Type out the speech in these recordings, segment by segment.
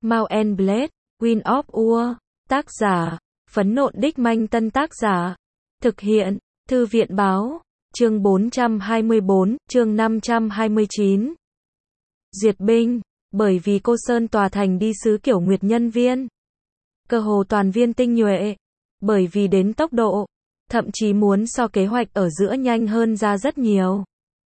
Mount and Blade, Wind of War, tác giả, Phấn Nộn Đích Manh Tân tác giả, thực hiện, Thư viện Báo, chương 424, chương 529. Duyệt binh, bởi vì Cô Sơn tòa thành đi sứ Kiểu Nguyệt nhân viên. Cơ hồ toàn viên tinh nhuệ, bởi vì đến tốc độ, thậm chí muốn so kế hoạch ở giữa nhanh hơn ra rất nhiều.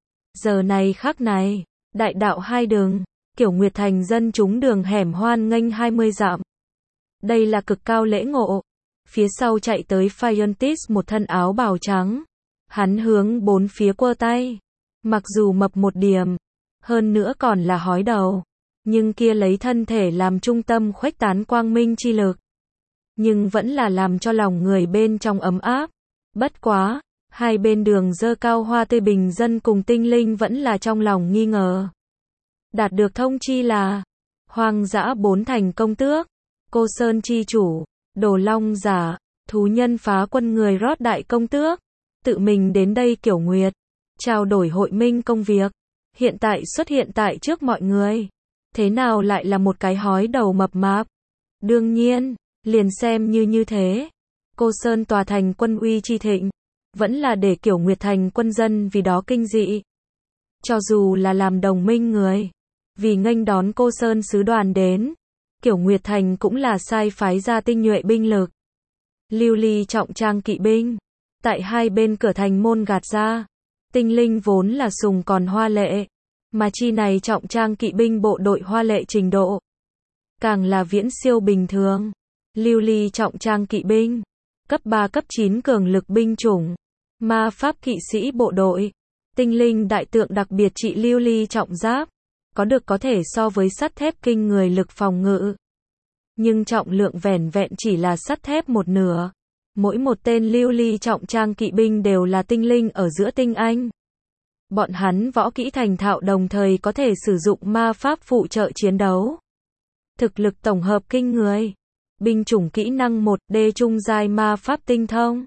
Giờ này khắc này, đại đạo hai đường, Kiểu Nguyệt thành dân chúng đường hẻm hoan nghênh 20 dặm. Đây là cực cao lễ ngộ. Phía sau chạy tới Phiontis một thân áo bào trắng. Hắn hướng bốn phía quơ tay. Mặc dù mập một điểm, hơn nữa còn là hói đầu, nhưng kia lấy thân thể làm trung tâm khuếch tán quang minh chi lực. Nhưng vẫn là làm cho lòng người bên trong ấm áp. Bất quá, hai bên đường dơ cao hoa tươi bình dân cùng tinh linh vẫn là trong lòng nghi ngờ. Đạt được thông chi là hoang dã bốn thành công tước, Cô Sơn chi chủ, Đồ Long giả, thú nhân phá quân người rót đại công tước, tự mình đến đây Kiểu Nguyệt, trao đổi hội minh công việc, hiện tại xuất hiện tại trước mọi người. Thế nào lại là một cái hói đầu mập mạp? Đương nhiên, liền xem như thế, Cô Sơn tòa thành quân uy chi thịnh, vẫn là để Kiểu Nguyệt thành quân dân vì đó kinh dị. Cho dù là làm đồng minh người, vì nghênh đón Cô Sơn sứ đoàn đến, Kiểu Nguyệt thành cũng là sai phái ra tinh nhuệ binh lực. Lưu ly trọng trang kỵ binh, tại hai bên cửa thành môn gạt ra, tinh linh vốn là sùng còn hoa lệ, mà chi này trọng trang kỵ binh bộ đội hoa lệ trình độ, càng là viễn siêu bình thường. Lưu ly trọng trang kỵ binh, cấp 3 cấp 9 cường lực binh chủng, ma pháp kỵ sĩ bộ đội, tinh linh đại tượng đặc biệt trị lưu ly trọng giáp, có thể so với sắt thép kinh người lực phòng ngự. Nhưng trọng lượng vẻn vẹn chỉ là sắt thép một nửa. Mỗi một tên lưu ly trọng trang kỵ binh đều là tinh linh ở giữa tinh anh. Bọn hắn võ kỹ thành thạo đồng thời có thể sử dụng ma pháp phụ trợ chiến đấu. Thực lực tổng hợp kinh người. Binh chủng kỹ năng 1D trung giai ma pháp tinh thông.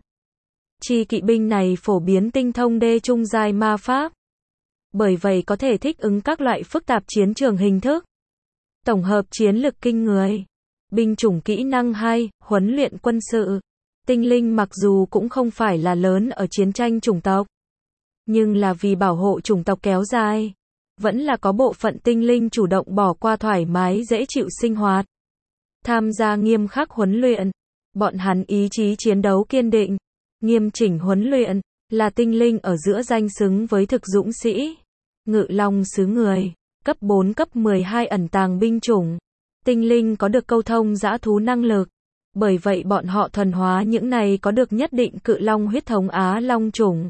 Chi kỵ binh này phổ biến tinh thông D trung giai ma pháp. Bởi vậy có thể thích ứng các loại phức tạp chiến trường hình thức. Tổng hợp chiến lực kinh người. Binh chủng kỹ năng 2, huấn luyện quân sự. Tinh linh mặc dù cũng không phải là lớn ở chiến tranh chủng tộc, nhưng là vì bảo hộ chủng tộc kéo dài, vẫn là có bộ phận tinh linh chủ động bỏ qua thoải mái dễ chịu sinh hoạt, tham gia nghiêm khắc huấn luyện. Bọn hắn ý chí chiến đấu kiên định, nghiêm chỉnh huấn luyện, là tinh linh ở giữa danh xứng với thực dũng sĩ. Ngự long sứ người, cấp 4 cấp 12 ẩn tàng binh chủng. Tinh linh có được câu thông dã thú năng lực. Bởi vậy bọn họ thuần hóa những này có được nhất định cự long huyết thống Á Long chủng.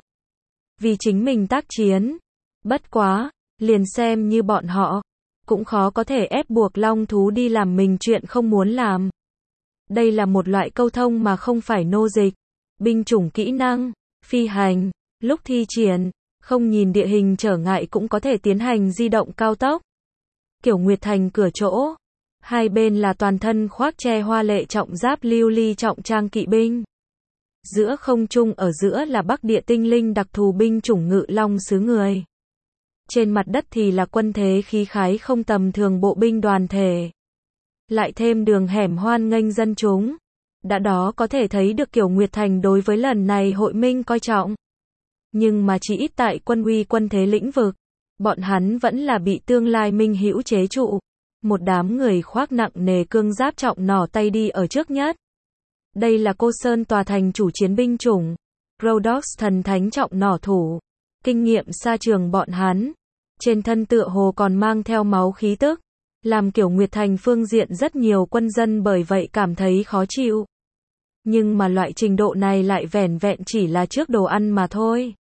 Vì chính mình tác chiến. Bất quá, liền xem như bọn họ, cũng khó có thể ép buộc long thú đi làm mình chuyện không muốn làm. Đây là một loại câu thông mà không phải nô dịch. Binh chủng kỹ năng, phi hành, lúc thi triển, không nhìn địa hình trở ngại cũng có thể tiến hành di động cao tốc. Kiểu Nguyệt thành cửa chỗ. Hai bên là toàn thân khoác che hoa lệ trọng giáp lưu ly trọng trang kỵ binh. Giữa không trung ở giữa là Bắc địa tinh linh đặc thù binh chủng Ngự Long sứ người. Trên mặt đất thì là quân thế khí khái không tầm thường bộ binh đoàn thể. Lại thêm đường hẻm hoan nghênh dân chúng. Đã đó có thể thấy được Kiểu Nguyệt thành đối với lần này hội minh coi trọng. Nhưng mà chỉ ít tại quân uy quân thế lĩnh vực, bọn hắn vẫn là bị tương lai minh hữu chế trụ. Một đám người khoác nặng nề cương giáp trọng nỏ tay đi ở trước nhất. Đây là Cô Sơn tòa thành chủ chiến binh chủng, Rhodox thần thánh trọng nỏ thủ. Kinh nghiệm xa trường bọn hắn, trên thân tựa hồ còn mang theo máu khí tức, làm Kiểu Nguyệt thành phương diện rất nhiều quân dân bởi vậy cảm thấy khó chịu. Nhưng mà loại trình độ này lại vẻn vẹn chỉ là trước đồ ăn mà thôi.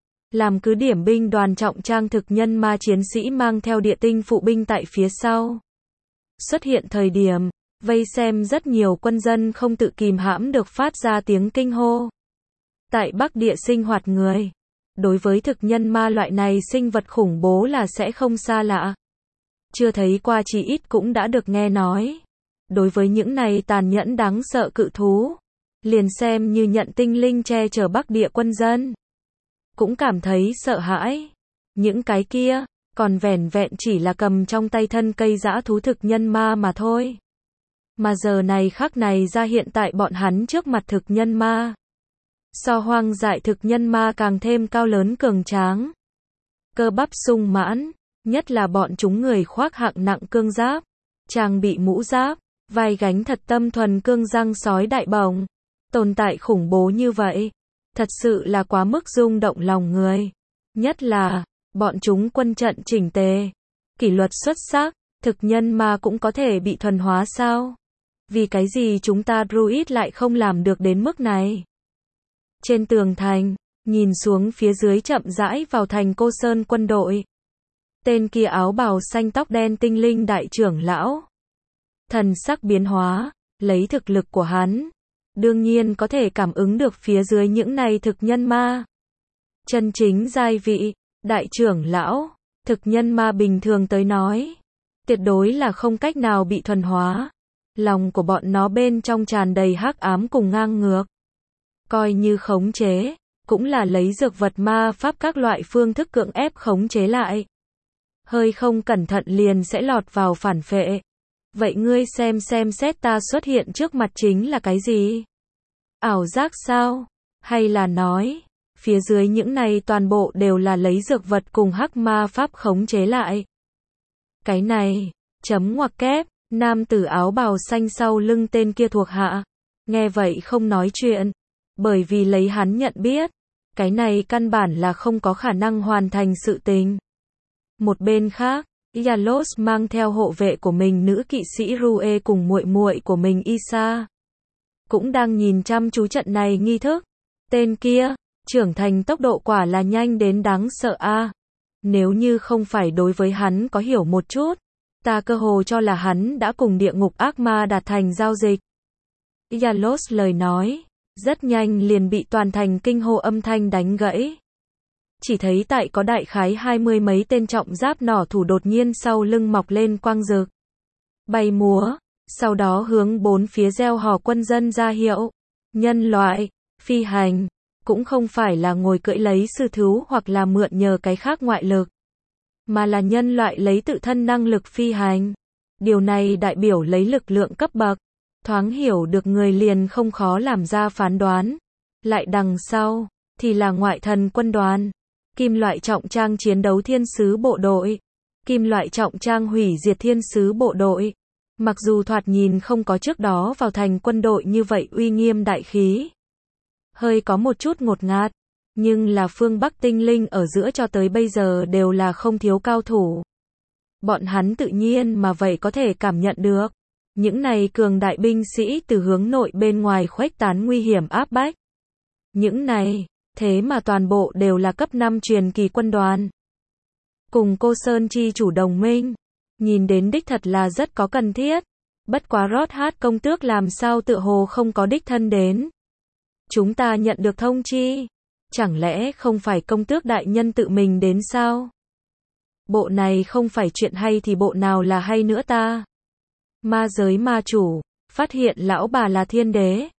Làm cứ điểm binh đoàn trọng trang thực nhân ma chiến sĩ mang theo địa tinh phụ binh tại phía sau. Xuất hiện thời điểm, vây xem rất nhiều quân dân không tự kìm hãm được phát ra tiếng kinh hô. Tại Bắc địa sinh hoạt người, đối với thực nhân ma loại này sinh vật khủng bố là sẽ không xa lạ. Chưa thấy qua chỉ ít cũng đã được nghe nói. Đối với những này tàn nhẫn đáng sợ cự thú, liền xem như nhận tinh linh che chở Bắc địa quân dân, cũng cảm thấy sợ hãi. Những cái kia còn vẻn vẹn chỉ là cầm trong tay thân cây dã thú thực nhân ma mà thôi. mà giờ này khắc này ra hiện tại bọn hắn trước mặt thực nhân ma. So hoang dại thực nhân ma càng thêm cao lớn cường tráng. Cơ bắp sung mãn, nhất là bọn chúng người khoác hạng nặng cương giáp, trang bị mũ giáp, vai gánh thật tâm thuần cương răng sói đại bổng. Tồn tại khủng bố như vậy, thật sự là quá mức rung động lòng người. Nhất là, bọn chúng quân trận chỉnh tề, kỷ luật xuất sắc, thực nhân ma cũng có thể bị thuần hóa sao? Vì cái gì chúng ta druid lại không làm được đến mức này? Trên tường thành, nhìn xuống phía dưới chậm rãi vào thành Cô Sơn quân đội. Tên kia áo bào xanh tóc đen tinh linh đại trưởng lão. Thần sắc biến hóa, lấy thực lực của hắn. Đương nhiên có thể cảm ứng được phía dưới những này thực nhân ma. Chân chính giai vị, đại trưởng lão, thực nhân ma bình thường tới nói. Tuyệt đối là không cách nào bị thuần hóa. Lòng của bọn nó bên trong tràn đầy hắc ám cùng ngang ngược. Coi như khống chế, cũng là lấy dược vật ma pháp các loại phương thức cưỡng ép khống chế lại. Hơi không cẩn thận liền sẽ lọt vào phản phệ. Vậy ngươi xem xét ta xuất hiện trước mặt chính là cái gì? Ảo giác sao? Hay là nói, phía dưới những này toàn bộ đều là lấy dược vật cùng hắc ma pháp khống chế lại? Cái này, chấm ngoặc kép, nam tử áo bào xanh sau lưng tên kia thuộc hạ. Nghe vậy không nói chuyện, bởi vì lấy hắn nhận biết, cái này căn bản là không có khả năng hoàn thành sự tình. Một bên khác, Yalos mang theo hộ vệ của mình nữ kỵ sĩ Rue cùng muội muội của mình Isa. Cũng đang nhìn chăm chú trận này nghi thức. Tên kia, trưởng thành tốc độ quả là nhanh đến đáng sợ a. Nếu như không phải đối với hắn có hiểu một chút, ta cơ hồ cho là hắn đã cùng địa ngục ác ma đạt thành giao dịch. Yalos lời nói, rất nhanh liền bị toàn thành kinh hô âm thanh đánh gãy. Chỉ thấy tại có đại khái 20 mấy tên trọng giáp nỏ thủ đột nhiên sau lưng mọc lên quang rực. Bay múa, sau đó hướng bốn phía gieo hò quân dân ra hiệu. Nhân loại, phi hành, cũng không phải là ngồi cưỡi lấy sư thú hoặc là mượn nhờ cái khác ngoại lực, mà là nhân loại lấy tự thân năng lực phi hành. Điều này đại biểu lấy lực lượng cấp bậc, thoáng hiểu được người liền không khó làm ra phán đoán. Lại đằng sau, thì là ngoại thần quân đoàn. Kim loại trọng trang chiến đấu thiên sứ bộ đội. Kim loại trọng trang hủy diệt thiên sứ bộ đội. Mặc dù thoạt nhìn không có trước đó vào thành quân đội như vậy uy nghiêm đại khí. Hơi có một chút ngột ngạt. Nhưng là phương Bắc tinh linh ở giữa cho tới bây giờ đều là không thiếu cao thủ. Bọn hắn tự nhiên mà vậy có thể cảm nhận được. Những này cường đại binh sĩ từ hướng nội bên ngoài khuếch tán nguy hiểm áp bách. Những này, thế mà toàn bộ đều là cấp 5 truyền kỳ quân đoàn. Cùng Cô Sơn chi chủ đồng minh. Nhìn đến đích thật là rất có cần thiết. Bất quá Rót Hát công tước làm sao tựa hồ không có đích thân đến. Chúng ta nhận được thông chi. Chẳng lẽ không phải công tước đại nhân tự mình đến sao? Bộ này không phải chuyện hay thì bộ nào là hay nữa ta? Ma giới ma chủ, phát hiện lão bà là thiên đế.